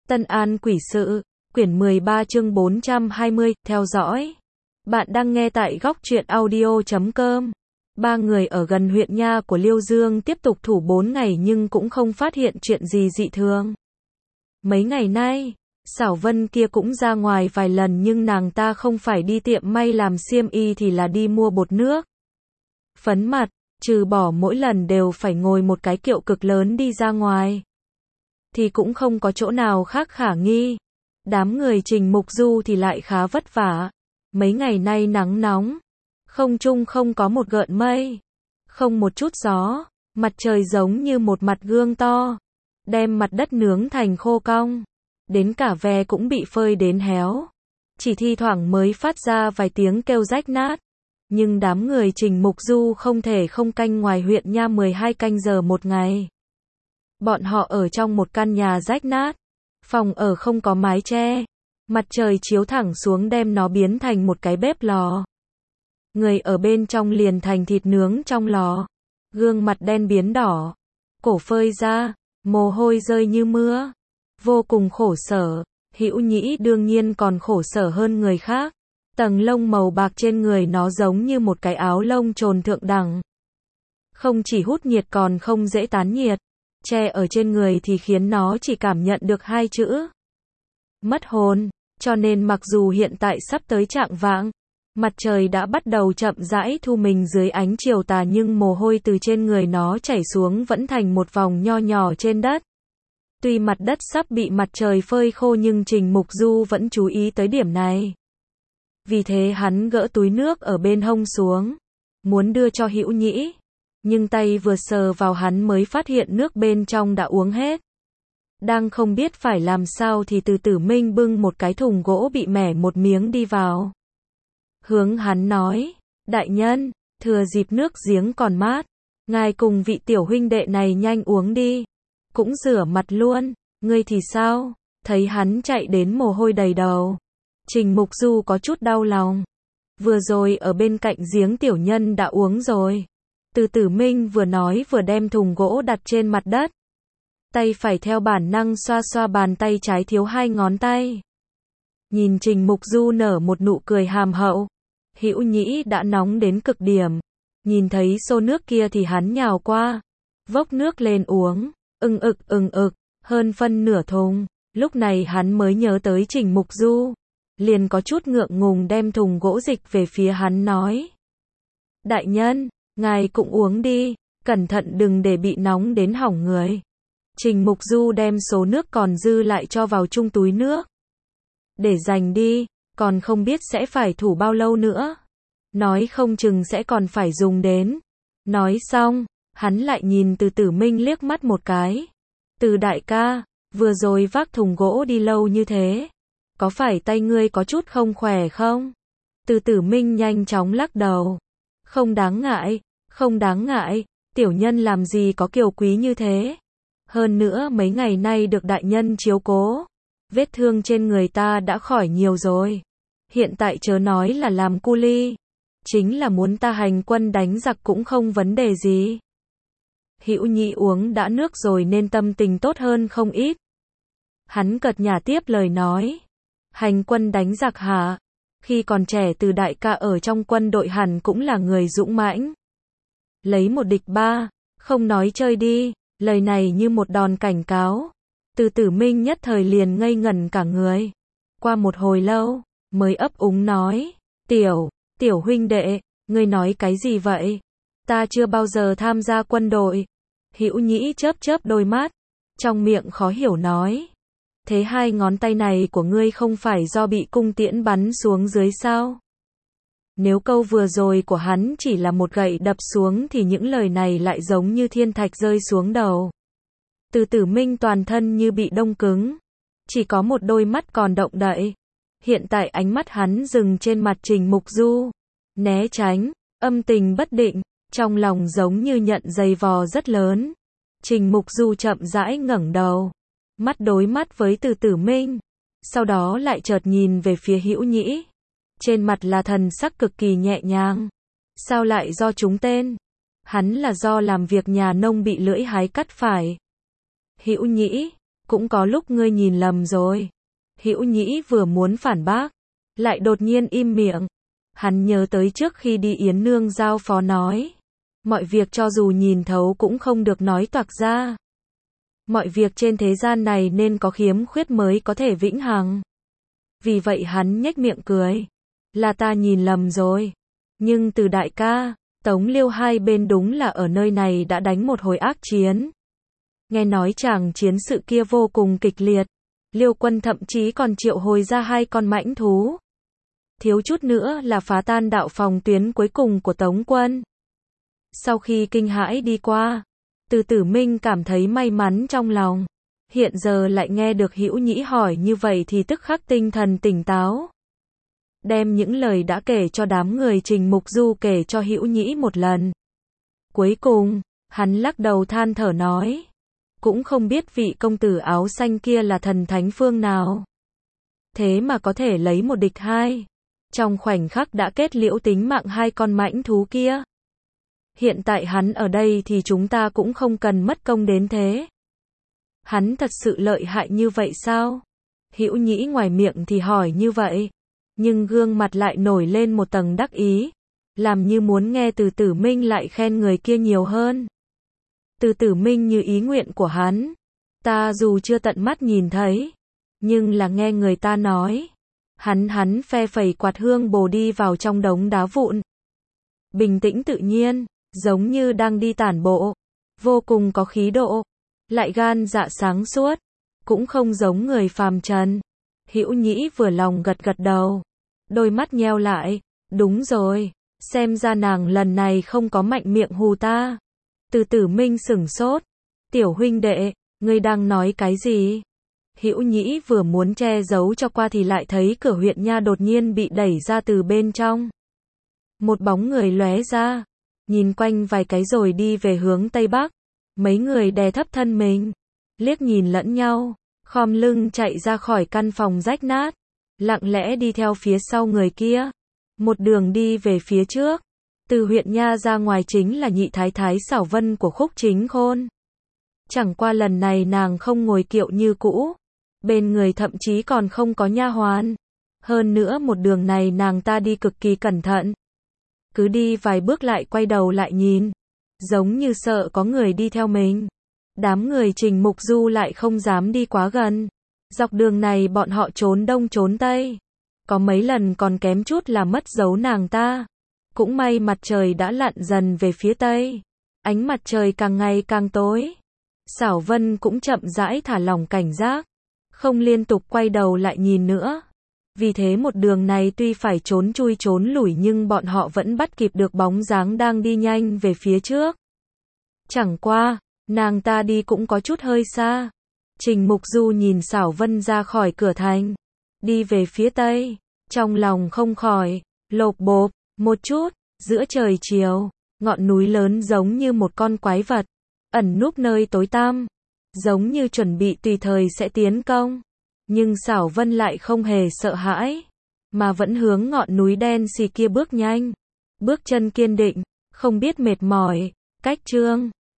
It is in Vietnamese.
Tân An Quỷ Sự, quyển 13 chương 420, theo dõi. Bạn đang nghe tại góc truyện audio.com. Ba người ở gần huyện Nha của Liêu Dương tiếp tục thủ 4 ngày nhưng cũng không phát hiện chuyện gì dị thường. Mấy ngày nay, Xảo Vân kia cũng ra ngoài vài lần nhưng nàng ta không phải đi tiệm may làm xiêm y thì là đi mua bột nước, phấn mặt, trừ bỏ mỗi lần đều phải ngồi một cái kiệu cực lớn đi ra ngoài, thì cũng không có chỗ nào khác khả nghi. Đám người Trình Mục Du thì lại khá vất vả. Mấy ngày nay nắng nóng, không trung không có một gợn mây, không một chút gió, mặt trời giống như một mặt gương to, đem mặt đất nướng thành khô cong, đến cả ve cũng bị phơi đến héo, chỉ thi thoảng mới phát ra vài tiếng kêu rách nát. Nhưng đám người Trình Mục Du không thể không canh ngoài huyện Nha 12 canh giờ một ngày. Bọn họ ở trong một căn nhà rách nát, phòng ở không có mái che, mặt trời chiếu thẳng xuống đem nó biến thành một cái bếp lò. Người ở bên trong liền thành thịt nướng trong lò, gương mặt đen biến đỏ, cổ phơi ra, mồ hôi rơi như mưa, vô cùng khổ sở. Hữu Nhĩ đương nhiên còn khổ sở hơn người khác, tầng lông màu bạc trên người nó giống như một cái áo lông trồn thượng đẳng. Không chỉ hút nhiệt còn không dễ tán nhiệt, che ở trên người thì khiến nó chỉ cảm nhận được hai chữ: mất hồn. Cho nên mặc dù hiện tại sắp tới chạng vạng, mặt trời đã bắt đầu chậm rãi thu mình dưới ánh chiều tà nhưng mồ hôi từ trên người nó chảy xuống vẫn thành một vòng nho nhỏ trên đất. Tuy mặt đất sắp bị mặt trời phơi khô nhưng Trình Mục Du vẫn chú ý tới điểm này. Vì thế hắn gỡ túi nước ở bên hông xuống, muốn đưa cho Hữu Nhĩ, nhưng tay vừa sờ vào hắn mới phát hiện nước bên trong đã uống hết. Đang không biết phải làm sao thì Từ Tử Minh bưng một cái thùng gỗ bị mẻ một miếng đi vào. Hướng hắn nói: đại nhân, thừa dịp nước giếng còn mát, ngài cùng vị tiểu huynh đệ này nhanh uống đi, cũng rửa mặt luôn. Ngươi thì sao? Thấy hắn chạy đến mồ hôi đầy đầu, Trình Mục Du có chút đau lòng. Vừa rồi ở bên cạnh giếng tiểu nhân đã uống rồi. Từ Tử Minh vừa nói vừa đem thùng gỗ đặt trên mặt đất. Tay phải theo bản năng xoa xoa bàn tay trái thiếu 2 ngón tay. Nhìn Trình Mục Du nở một nụ cười hàm hậu. Hữu Nhĩ đã nóng đến cực điểm. Nhìn thấy xô nước kia thì hắn nhào qua, vốc nước lên uống, ừng ực, hơn phân nửa thùng. Lúc này hắn mới nhớ tới Trình Mục Du, liền có chút ngượng ngùng đem thùng gỗ dịch về phía hắn nói: đại nhân, ngài cũng uống đi, cẩn thận đừng để bị nóng đến hỏng người. Trình Mục Du đem số nước còn dư lại cho vào chung túi nước. Để dành đi, còn không biết sẽ phải thủ bao lâu nữa. Nói không chừng sẽ còn phải dùng đến. Nói xong, hắn lại nhìn Từ Tử Minh liếc mắt một cái. Từ đại ca, vừa rồi vác thùng gỗ đi lâu như thế, có phải tay ngươi có chút không khỏe không? Từ Tử Minh nhanh chóng lắc đầu. Không đáng ngại, không đáng ngại, tiểu nhân làm gì có kiều quý như thế. Hơn nữa mấy ngày nay được đại nhân chiếu cố, vết thương trên người ta đã khỏi nhiều rồi. Hiện tại chớ nói là làm cu ly, chính là muốn ta hành quân đánh giặc cũng không vấn đề gì. Hữu Nhĩ uống đã nước rồi nên tâm tình tốt hơn không ít. Hắn cợt nhả tiếp lời nói: hành quân đánh giặc hả? Khi còn trẻ Từ đại ca ở trong quân đội hẳn cũng là người dũng mãnh. Lấy một địch ba, không nói chơi đi. Lời này như một đòn cảnh cáo. Từ Tử Minh nhất thời liền ngây ngẩn cả người. Qua một hồi lâu, mới ấp úng nói: tiểu huynh đệ, ngươi nói cái gì vậy? Ta chưa bao giờ tham gia quân đội. Hữu Nhĩ chớp chớp đôi mắt, trong miệng khó hiểu nói: thế 2 ngón tay này của ngươi không phải do bị cung tiễn bắn xuống dưới sao? Nếu câu vừa rồi của hắn chỉ là một gậy đập xuống thì những lời này lại giống như thiên thạch rơi xuống đầu. Từ Tử Minh toàn thân như bị đông cứng, chỉ có một đôi mắt còn động đậy. Hiện tại ánh mắt hắn dừng trên mặt Trình Mục Du, né tránh, âm tình bất định, trong lòng giống như nhận giày vò rất lớn. Trình Mục Du chậm rãi ngẩng đầu, mắt đối mắt với Từ Tử Minh, sau đó lại chợt nhìn về phía Hữu Nhĩ. Trên mặt là thần sắc cực kỳ nhẹ nhàng. Sao lại do trúng tên? Hắn là do làm việc nhà nông bị lưỡi hái cắt phải. Hữu Nhĩ, cũng có lúc ngươi nhìn lầm rồi. Hữu Nhĩ vừa muốn phản bác, lại đột nhiên im miệng. Hắn nhớ tới trước khi đi Yến Nương giao phó nói, mọi việc cho dù nhìn thấu cũng không được nói toạc ra. Mọi việc trên thế gian này nên có khiếm khuyết mới có thể vĩnh hằng. Vì vậy hắn nhếch miệng cười, là ta nhìn lầm rồi. Nhưng từ đại ca, Tống Liêu hai bên đúng là ở nơi này đã đánh một hồi ác chiến. Nghe nói chàng chiến sự kia vô cùng kịch liệt. Liêu quân thậm chí còn triệu hồi ra 2 con mãnh thú. Thiếu chút nữa là phá tan đạo phòng tuyến cuối cùng của Tống quân. Sau khi kinh hãi đi qua, Từ Tử Minh cảm thấy may mắn trong lòng. Hiện giờ lại nghe được Hữu Nhĩ hỏi như vậy thì tức khắc tinh thần tỉnh táo. Đem những lời đã kể cho đám người Trình Mục Du kể cho Hữu Nhĩ một lần. Cuối cùng, hắn lắc đầu than thở nói, cũng không biết vị công tử áo xanh kia là thần thánh phương nào. Thế mà có thể lấy một địch 2. Trong khoảnh khắc đã kết liễu tính mạng 2 con mãnh thú kia. Hiện tại hắn ở đây thì chúng ta cũng không cần mất công đến thế. Hắn thật sự lợi hại như vậy sao? Hữu Nhĩ ngoài miệng thì hỏi như vậy, nhưng gương mặt lại nổi lên một tầng đắc ý, làm như muốn nghe Từ Tử Minh lại khen người kia nhiều hơn. Từ Tử Minh như ý nguyện của hắn, ta dù chưa tận mắt nhìn thấy, nhưng là nghe người ta nói. Hắn phe phẩy quạt hương bồ đi vào trong đống đá vụn. Bình tĩnh tự nhiên, giống như đang đi tản bộ, vô cùng có khí độ, lại gan dạ sáng suốt, cũng không giống người phàm trần. Hữu Nhĩ vừa lòng gật gật đầu, đôi mắt nheo lại, đúng rồi, xem ra nàng lần này không có mạnh miệng hù ta. Từ Tử Minh sửng sốt, tiểu huynh đệ, ngươi đang nói cái gì? Hữu Nhĩ vừa muốn che giấu cho qua thì lại thấy cửa huyện nha đột nhiên bị đẩy ra từ bên trong. Một bóng người lóe ra, nhìn quanh vài cái rồi đi về hướng Tây Bắc. Mấy người đè thấp thân mình, liếc nhìn lẫn nhau, khom lưng chạy ra khỏi căn phòng rách nát, lặng lẽ đi theo phía sau người kia. Một đường đi về phía trước, từ huyện nha ra ngoài chính là nhị thái thái Xảo Vân của Khúc Chính Khôn. Chẳng qua lần này nàng không ngồi kiệu như cũ, bên người thậm chí còn không có nha hoàn. Hơn nữa một đường này nàng ta đi cực kỳ cẩn thận. Cứ đi vài bước lại quay đầu lại nhìn, giống như sợ có người đi theo mình. Đám người Trình Mục Du lại không dám đi quá gần. Dọc đường này bọn họ trốn đông trốn tây, có mấy lần còn kém chút là mất dấu nàng ta. Cũng may mặt trời đã lặn dần về phía tây, ánh mặt trời càng ngày càng tối. Xảo Vân cũng chậm rãi thả lỏng cảnh giác, không liên tục quay đầu lại nhìn nữa. Vì thế một đường này tuy phải trốn chui trốn lủi nhưng bọn họ vẫn bắt kịp được bóng dáng đang đi nhanh về phía trước. Chẳng qua, nàng ta đi cũng có chút hơi xa. Trình Mục Du nhìn Xảo Vân ra khỏi cửa thành, đi về phía tây, trong lòng không khỏi lộp bộp một chút. Giữa trời chiều, ngọn núi lớn giống như một con quái vật, ẩn núp nơi tối tăm, giống như chuẩn bị tùy thời sẽ tiến công. Nhưng Xảo Vân lại không hề sợ hãi, mà vẫn hướng ngọn núi đen xì kia bước nhanh, bước chân kiên định, không biết mệt mỏi. Cách chương